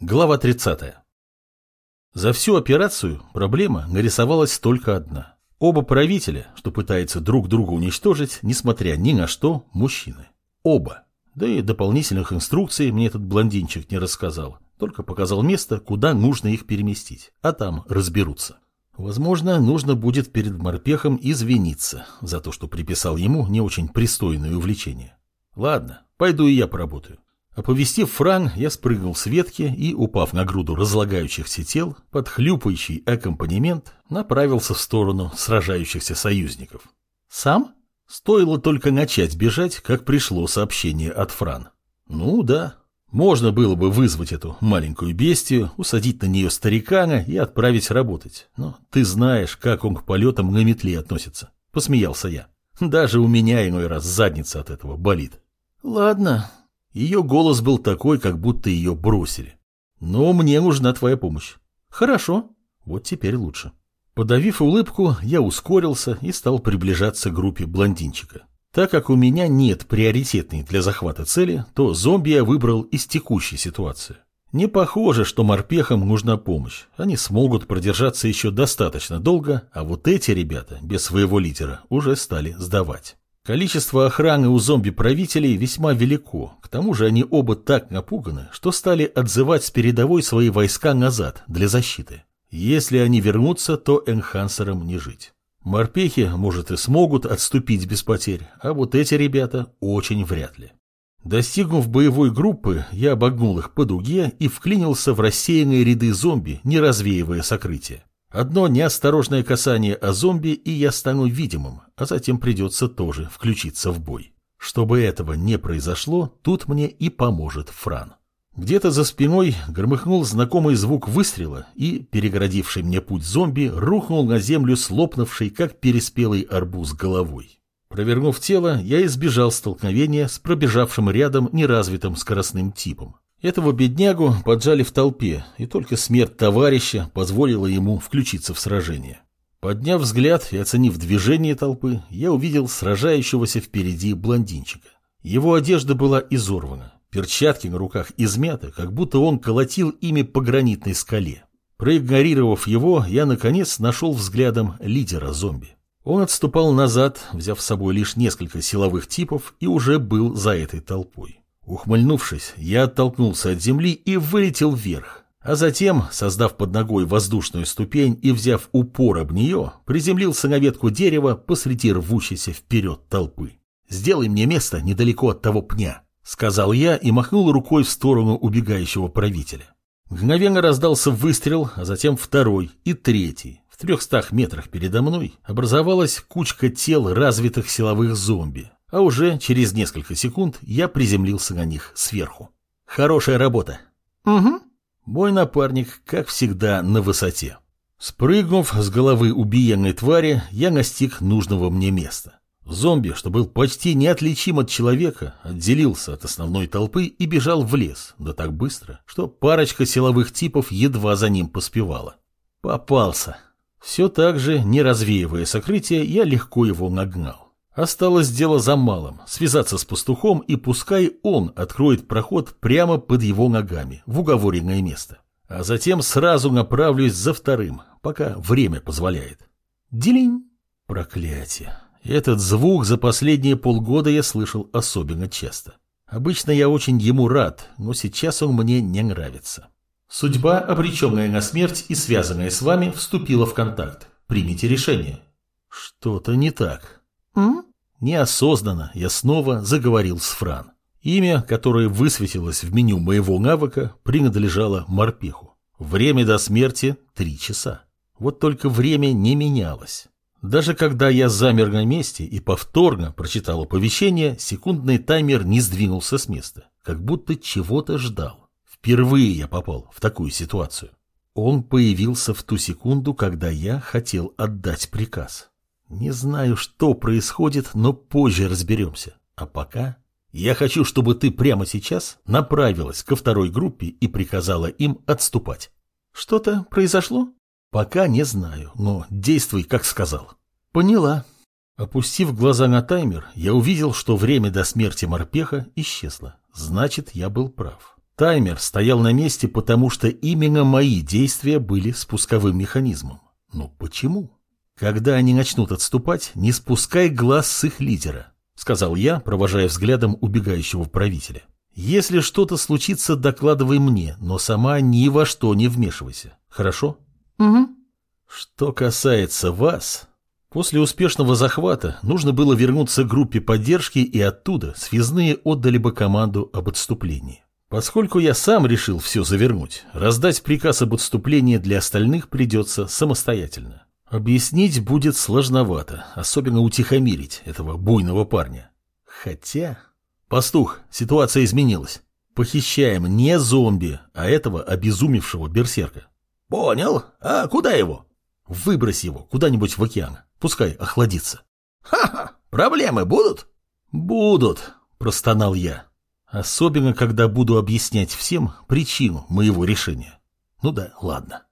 Глава 30. За всю операцию проблема нарисовалась только одна. Оба правителя, что пытаются друг друга уничтожить, несмотря ни на что, мужчины. Оба. Да и дополнительных инструкций мне этот блондинчик не рассказал. Только показал место, куда нужно их переместить. А там разберутся. Возможно, нужно будет перед морпехом извиниться за то, что приписал ему не очень пристойное увлечение. Ладно, пойду и я поработаю. Оповестив Фран, я спрыгнул с ветки и, упав на груду разлагающихся тел, под хлюпающий аккомпанемент направился в сторону сражающихся союзников. Сам? Стоило только начать бежать, как пришло сообщение от Фран. Ну да, можно было бы вызвать эту маленькую бестию, усадить на нее старикана и отправить работать. Но ты знаешь, как он к полетам на метле относится. Посмеялся я. Даже у меня иной раз задница от этого болит. Ладно. Ее голос был такой, как будто ее бросили. Но мне нужна твоя помощь. Хорошо. Вот теперь лучше. Подавив улыбку, я ускорился и стал приближаться к группе блондинчика. Так как у меня нет приоритетной для захвата цели, то зомби я выбрал из текущей ситуации. Не похоже, что морпехам нужна помощь. Они смогут продержаться еще достаточно долго, а вот эти ребята без своего лидера уже стали сдавать. Количество охраны у зомби-правителей весьма велико, к тому же они оба так напуганы, что стали отзывать с передовой свои войска назад для защиты. Если они вернутся, то энхансерам не жить. Морпехи, может, и смогут отступить без потерь, а вот эти ребята очень вряд ли. Достигнув боевой группы, я обогнул их по дуге и вклинился в рассеянные ряды зомби, не развеивая сокрытие. Одно неосторожное касание о зомби, и я стану видимым, а затем придется тоже включиться в бой. Чтобы этого не произошло, тут мне и поможет Фран. Где-то за спиной громыхнул знакомый звук выстрела, и, перегородивший мне путь зомби, рухнул на землю, слопнувший, как переспелый арбуз, головой. Провернув тело, я избежал столкновения с пробежавшим рядом неразвитым скоростным типом. Этого беднягу поджали в толпе, и только смерть товарища позволила ему включиться в сражение. Подняв взгляд и оценив движение толпы, я увидел сражающегося впереди блондинчика. Его одежда была изорвана, перчатки на руках измяты, как будто он колотил ими по гранитной скале. Проигнорировав его, я наконец нашел взглядом лидера зомби. Он отступал назад, взяв с собой лишь несколько силовых типов, и уже был за этой толпой. Ухмыльнувшись, я оттолкнулся от земли и вылетел вверх, а затем, создав под ногой воздушную ступень и взяв упор об нее, приземлился на ветку дерева посреди рвущейся вперед толпы. «Сделай мне место недалеко от того пня», — сказал я и махнул рукой в сторону убегающего правителя. Мгновенно раздался выстрел, а затем второй и третий. В 300 метрах передо мной образовалась кучка тел развитых силовых зомби. А уже через несколько секунд я приземлился на них сверху. Хорошая работа. Угу. Мой напарник, как всегда, на высоте. Спрыгнув с головы убиенной твари, я настиг нужного мне места. Зомби, что был почти неотличим от человека, отделился от основной толпы и бежал в лес, да так быстро, что парочка силовых типов едва за ним поспевала. Попался. Все так же, не развеивая сокрытие, я легко его нагнал. Осталось дело за малым – связаться с пастухом, и пускай он откроет проход прямо под его ногами, в уговоренное место. А затем сразу направлюсь за вторым, пока время позволяет. Дилинь! Проклятие. Этот звук за последние полгода я слышал особенно часто. Обычно я очень ему рад, но сейчас он мне не нравится. Судьба, обреченная на смерть и связанная с вами, вступила в контакт. Примите решение. Что-то не так. Неосознанно я снова заговорил с Фран. Имя, которое высветилось в меню моего навыка, принадлежало морпеху. Время до смерти — 3 часа. Вот только время не менялось. Даже когда я замер на месте и повторно прочитал оповещение, секундный таймер не сдвинулся с места, как будто чего-то ждал. Впервые я попал в такую ситуацию. Он появился в ту секунду, когда я хотел отдать приказ. Не знаю, что происходит, но позже разберемся. А пока я хочу, чтобы ты прямо сейчас направилась ко второй группе и приказала им отступать. Что-то произошло? Пока не знаю, но действуй, как сказал. Поняла. Опустив глаза на таймер, я увидел, что время до смерти морпеха исчезло. Значит, я был прав. Таймер стоял на месте, потому что именно мои действия были спусковым механизмом. Но почему? Когда они начнут отступать, не спускай глаз с их лидера, сказал я, провожая взглядом убегающего правителя. Если что-то случится, докладывай мне, но сама ни во что не вмешивайся. Хорошо? Угу. Что касается вас, после успешного захвата нужно было вернуться к группе поддержки, и оттуда связные отдали бы команду об отступлении. Поскольку я сам решил все завернуть, раздать приказ об отступлении для остальных придется самостоятельно. Объяснить будет сложновато, особенно утихомирить этого буйного парня. Хотя... Пастух, ситуация изменилась. Похищаем не зомби, а этого обезумевшего берсерка. Понял. А куда его? Выбрось его куда-нибудь в океан. Пускай охладится. Ха-ха, проблемы будут? Будут, простонал я. Особенно, когда буду объяснять всем причину моего решения. Ну да, ладно.